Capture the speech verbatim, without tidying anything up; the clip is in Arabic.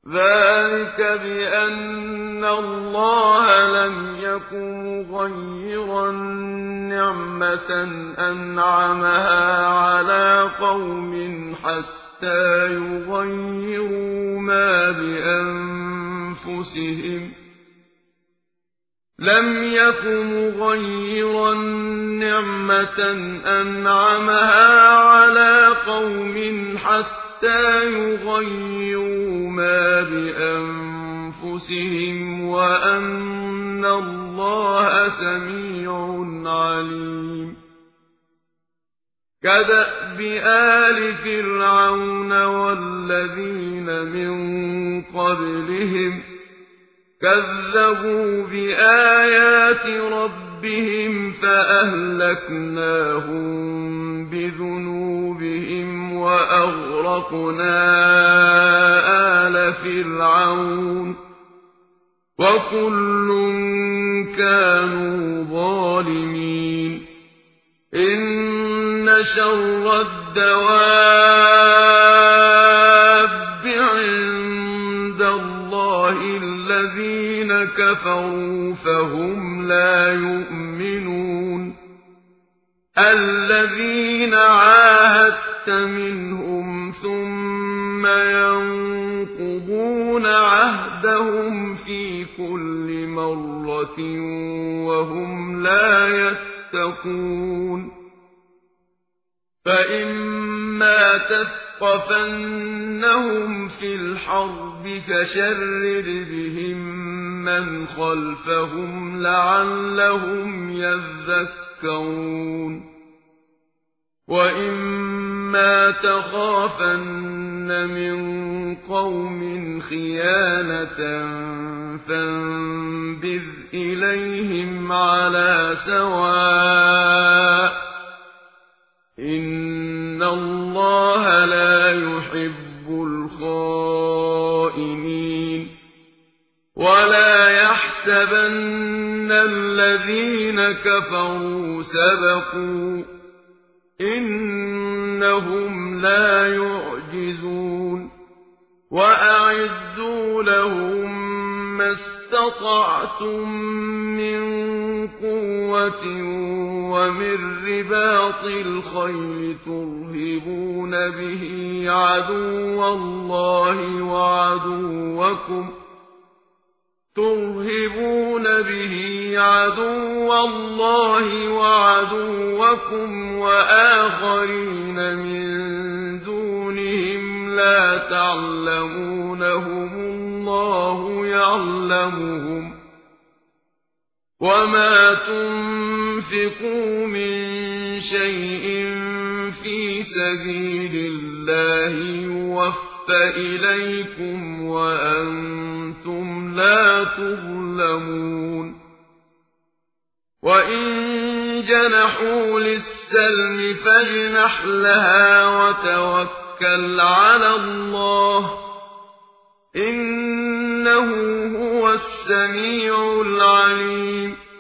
ذلك بأن الله لم يكن مغيرا نعمة أنعمها على قوم حتى يغيروا ما بأنفسهم لم يكن مغيرا نعمة أنعمها على قوم حتى يغيروا ما بأنفسهم وأن الله سميع عليم كدأب آل فرعون والذين من قبلهم كذبوا بآيات ربهم فأهلكناهم بذنوبهم وأغرقنا آل فرعون وكل كانوا ظالمين إن شر الدواب عند الله الذين كفروا فهم لا يؤمنون الذين عاهدت منهم ثم ينقضون عهدهم في كل مرة وهم لا يتقون فإما تثقفنهم في الحرب فشرد بهم من خلفهم لعلهم يذكرون وإما تخافن من قوم خيانة فانبذ إليهم على سواء إن الله لا يحب الخائنين ولا يحسبن الذين كفروا سبقوا إنهم لا يعجزون وأعدوا لهم ما استطعتم من قوة ومن رباط الخيل ترهبون به عدو الله وعدوكم ترهبون به عدو الله وعدوكم وآخرين من دونهم لا تعلمونهم الله يعلمهم وما تنفقوا من شيء في سبيل الله يوفى إليكم وأنتم لا تظلمون وإن جنحوا للسلم فاجنح لها وتوكل على الله إنه هو السميع العليم